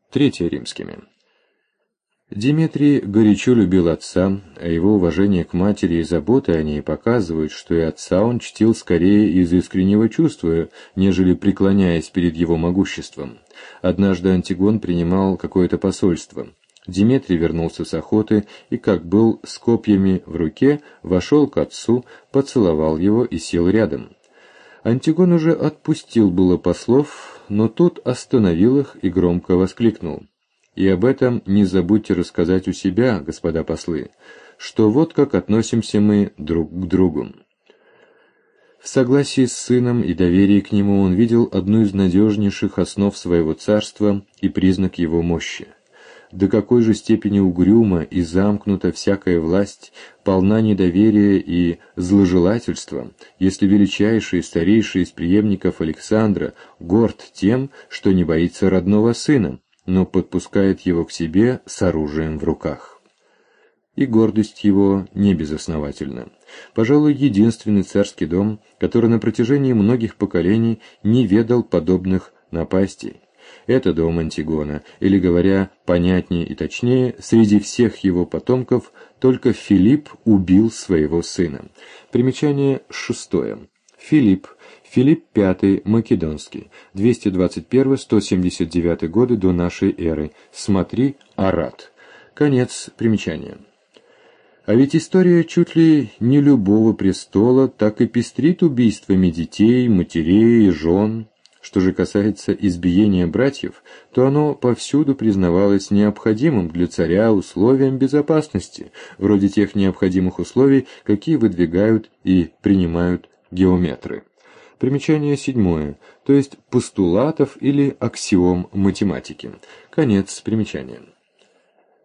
Третье римскими. Диметрий горячо любил отца, а его уважение к матери и забота о ней показывают, что и отца он чтил скорее из искреннего чувства, нежели преклоняясь перед его могуществом. Однажды Антигон принимал какое-то посольство. Диметрий вернулся с охоты и, как был с копьями в руке, вошел к отцу, поцеловал его и сел рядом. Антигон уже отпустил было послов, но тот остановил их и громко воскликнул: «И об этом не забудьте рассказать у себя, господа послы, что вот как относимся мы друг к другу». В согласии с сыном и доверии к нему он видел одну из надежнейших основ своего царства и признак его мощи. До какой же степени угрюма и замкнута всякая власть, полна недоверия и зложелательства, если величайший и старейший из преемников Александра горд тем, что не боится родного сына, но подпускает его к себе с оружием в руках. И гордость его не безосновательна. Пожалуй, единственный царский дом, который на протяжении многих поколений не ведал подобных напастей. Это дом Антигона, или, говоря понятнее и точнее, среди всех его потомков только Филипп убил своего сына. Примечание 6. Филипп V Македонский, 221-179 годы до нашей эры. Смотри Арат. Конец примечания. А ведь история чуть ли не любого престола так и пестрит убийствами детей, матерей и жен. Что же касается избиения братьев, то оно повсюду признавалось необходимым для царя условием безопасности, вроде тех необходимых условий, какие выдвигают и принимают геометры. Примечание 7, то есть постулатов или аксиом математики. Конец примечания.